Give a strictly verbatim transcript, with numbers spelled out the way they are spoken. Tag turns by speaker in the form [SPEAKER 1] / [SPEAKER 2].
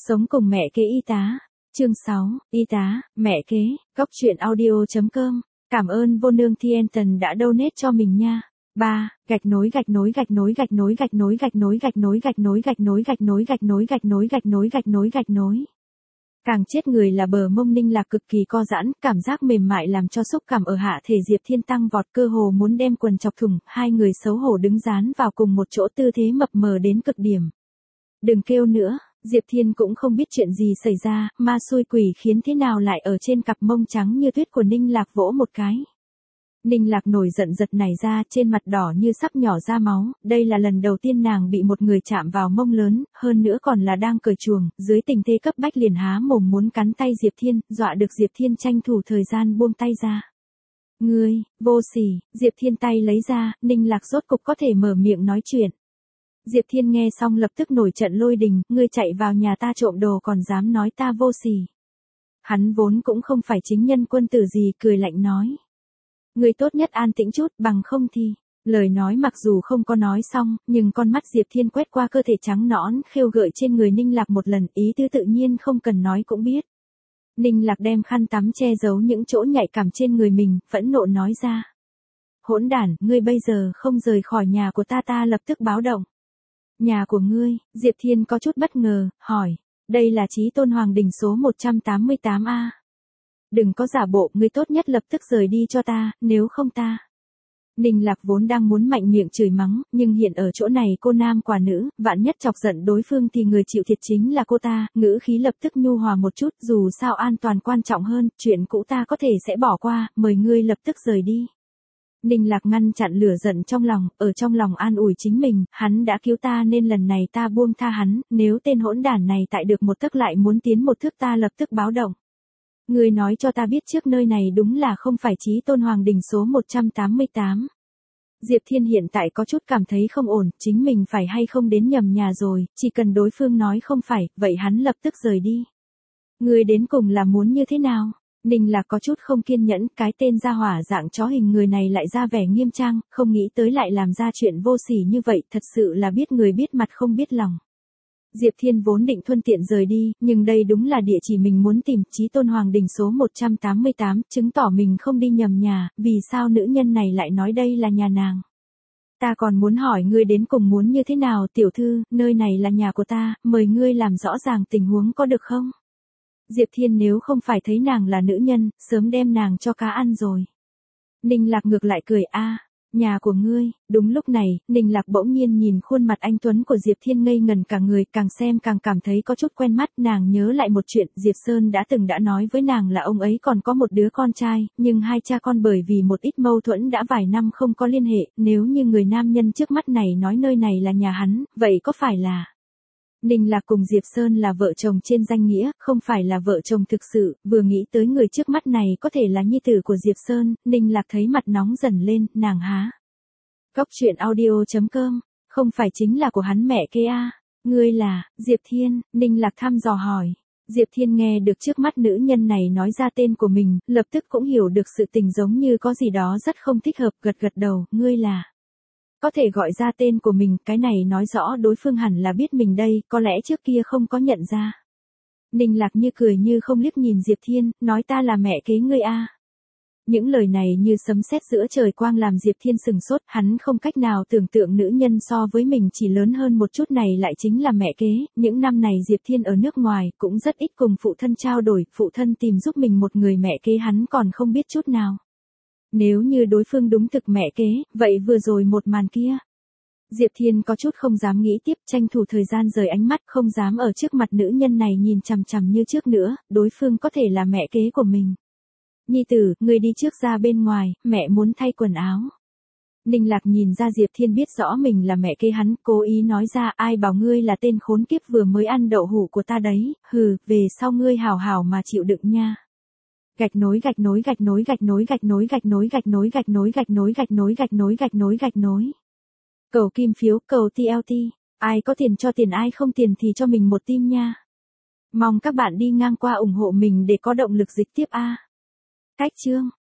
[SPEAKER 1] Sống cùng mẹ kế y tá. Chương sáu, y tá, mẹ kế, góc truyện audio chấm com. Cảm ơn vô nương Thienten đã donate cho mình nha. ba. Gạch nối gạch nối gạch nối gạch nối gạch nối gạch nối gạch nối gạch nối gạch nối gạch nối gạch nối gạch nối gạch nối gạch nối gạch nối. Càng chết người là bờ mông Ninh Lạc cực kỳ co giãn, cảm giác mềm mại làm cho xúc cảm ở hạ thể Diệp Thiên tăng vọt, cơ hồ muốn đem quần chọc thủng, hai người xấu hổ đứng dán vào cùng một chỗ, tư thế mập mờ đến cực điểm. Đừng kêu nữa. Diệp Thiên cũng không biết chuyện gì xảy ra, ma xui quỷ khiến thế nào lại ở trên cặp mông trắng như tuyết của Ninh Lạc vỗ một cái. Ninh Lạc nổi giận giật nảy ra, trên mặt đỏ như sắp nhỏ ra máu, đây là lần đầu tiên nàng bị một người chạm vào mông lớn, hơn nữa còn là đang cởi chuồng, dưới tình thế cấp bách liền há mồm muốn cắn tay Diệp Thiên, dọa được Diệp Thiên tranh thủ thời gian buông tay ra. Ngươi, vô sỉ, Diệp Thiên tay lấy ra, Ninh Lạc rốt cục có thể mở miệng nói chuyện. Diệp Thiên nghe xong lập tức nổi trận lôi đình, ngươi chạy vào nhà ta trộm đồ còn dám nói ta vô sỉ. Hắn vốn cũng không phải chính nhân quân tử gì, cười lạnh nói. Ngươi tốt nhất an tĩnh chút, bằng không thì. Lời nói mặc dù không có nói xong, nhưng con mắt Diệp Thiên quét qua cơ thể trắng nõn, khêu gợi trên người Ninh Lạc một lần, ý tứ tự nhiên không cần nói cũng biết. Ninh Lạc đem khăn tắm che giấu những chỗ nhạy cảm trên người mình, phẫn nộ nói ra. Hỗn đản, ngươi bây giờ không rời khỏi nhà của ta ta lập tức báo động. Nhà của ngươi, Diệp Thiên có chút bất ngờ, hỏi, đây là Chí Tôn Hoàng Đình số một trăm tám mươi tám A. Đừng có giả bộ, ngươi tốt nhất lập tức rời đi cho ta, nếu không ta. Ninh Lạc vốn đang muốn mạnh miệng chửi mắng, nhưng hiện ở chỗ này cô nam quả nữ, vạn nhất chọc giận đối phương thì người chịu thiệt chính là cô ta, ngữ khí lập tức nhu hòa một chút, dù sao an toàn quan trọng hơn, chuyện cũ ta có thể sẽ bỏ qua, mời ngươi lập tức rời đi. Ninh Lạc ngăn chặn lửa giận trong lòng, ở trong lòng an ủi chính mình, hắn đã cứu ta nên lần này ta buông tha hắn, nếu tên hỗn đản này tại được một tấc lại muốn tiến một thước ta lập tức báo động. Ngươi nói cho ta biết trước nơi này đúng là không phải Chí Tôn Hoàng Đình số một trăm tám mươi tám. Diệp Thiên hiện tại có chút cảm thấy không ổn, chính mình phải hay không đến nhầm nhà rồi, chỉ cần đối phương nói không phải, vậy hắn lập tức rời đi. Ngươi đến cùng là muốn như thế nào? Ninh Lạc có chút không kiên nhẫn, cái tên gia hỏa dạng chó hình người này lại ra vẻ nghiêm trang, không nghĩ tới lại làm ra chuyện vô sỉ như vậy, thật sự là biết người biết mặt không biết lòng. Diệp Thiên vốn định thuận tiện rời đi, nhưng đây đúng là địa chỉ mình muốn tìm, Chí Tôn Hoàng Đình số một trăm tám mươi tám, chứng tỏ mình không đi nhầm nhà, vì sao nữ nhân này lại nói đây là nhà nàng. Ta còn muốn hỏi ngươi đến cùng muốn như thế nào, tiểu thư, nơi này là nhà của ta, mời ngươi làm rõ ràng tình huống có được không? Diệp Thiên nếu không phải thấy nàng là nữ nhân, sớm đem nàng cho cá ăn rồi. Ninh Lạc ngược lại cười a, nhà của ngươi. Đúng lúc này, Ninh Lạc bỗng nhiên nhìn khuôn mặt anh tuấn của Diệp Thiên ngây ngần cả người, càng xem càng cảm thấy có chút quen mắt, nàng nhớ lại một chuyện, Diệp Sơn đã từng đã nói với nàng là ông ấy còn có một đứa con trai, nhưng hai cha con bởi vì một ít mâu thuẫn đã vài năm không có liên hệ, nếu như người nam nhân trước mắt này nói nơi này là nhà hắn, vậy có phải là... Ninh Lạc cùng Diệp Sơn là vợ chồng trên danh nghĩa, không phải là vợ chồng thực sự, vừa nghĩ tới người trước mắt này có thể là nhi tử của Diệp Sơn, Ninh Lạc thấy mặt nóng dần lên, nàng há. Góc truyện audio chấm com, không phải chính là của hắn mẹ kế a, ngươi là, Diệp Thiên, Ninh Lạc thăm dò hỏi. Diệp Thiên nghe được trước mắt nữ nhân này nói ra tên của mình, lập tức cũng hiểu được sự tình giống như có gì đó rất không thích hợp, gật gật đầu, ngươi là... Có thể gọi ra tên của mình, cái này nói rõ đối phương hẳn là biết mình đây, có lẽ trước kia không có nhận ra. Ninh Lạc như cười như không liếc nhìn Diệp Thiên, nói ta là mẹ kế ngươi a. Những lời này như sấm sét giữa trời quang làm Diệp Thiên sừng sốt, hắn không cách nào tưởng tượng nữ nhân so với mình chỉ lớn hơn một chút này lại chính là mẹ kế. Những năm này Diệp Thiên ở nước ngoài, cũng rất ít cùng phụ thân trao đổi, phụ thân tìm giúp mình một người mẹ kế hắn còn không biết chút nào. Nếu như đối phương đúng thực mẹ kế, vậy vừa rồi một màn kia. Diệp Thiên có chút không dám nghĩ tiếp, tranh thủ thời gian rời ánh mắt, không dám ở trước mặt nữ nhân này nhìn chằm chằm như trước nữa, đối phương có thể là mẹ kế của mình. Nhi tử, người đi trước ra bên ngoài, mẹ muốn thay quần áo. Ninh Lạc nhìn ra Diệp Thiên biết rõ mình là mẹ kế hắn, cố ý nói ra, ai bảo ngươi là tên khốn kiếp vừa mới ăn đậu hũ của ta đấy, hừ, về sau ngươi hào hào mà chịu đựng nha. Gạch nối gạch nối gạch nối gạch nối gạch nối gạch nối gạch nối gạch nối gạch nối gạch nối gạch nối gạch nối gạch nối. Cầu kim phiếu, cầu tê lờ tê, ai có tiền cho tiền, ai không tiền thì cho mình một tim nha. Mong các bạn đi ngang qua ủng hộ mình để có động lực dịch tiếp a. Cách chương